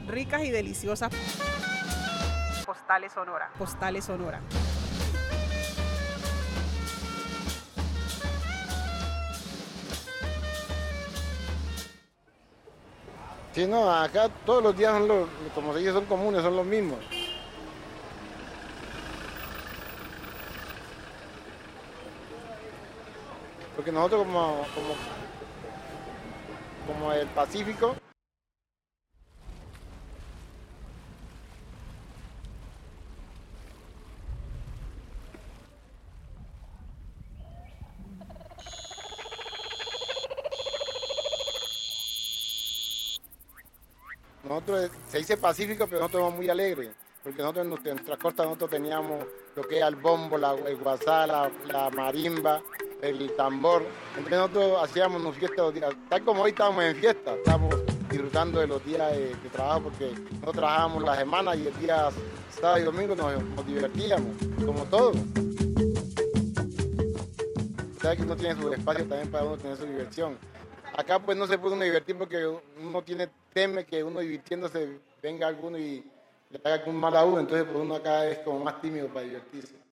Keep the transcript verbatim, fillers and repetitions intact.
ricas y deliciosas. Postales Sonora. Postales Sonora. Sí, no, acá todos los días son los, como se dice, son comunes, son los mismos. Porque nosotros como, como, como el Pacífico, nosotros se dice Pacífico, pero nosotros somos muy alegres, porque nosotros en nuestra costa nosotros teníamos lo que era el bombo, la, el guasá, la, la marimba, el tambor. Entonces nosotros hacíamos unos fiestas los días, tal como hoy estamos en fiesta, estamos disfrutando de los días de, de trabajo, porque nosotros trabajábamos la semana y el día sábado y domingo nos, nos divertíamos, como todos. Sabes que uno tiene su espacio también para uno tener su diversión. Acá pues no se puede uno divertir porque uno tiene, teme que uno divirtiéndose venga alguno y le haga algún mal a uno, entonces pues uno acá es como más tímido para divertirse.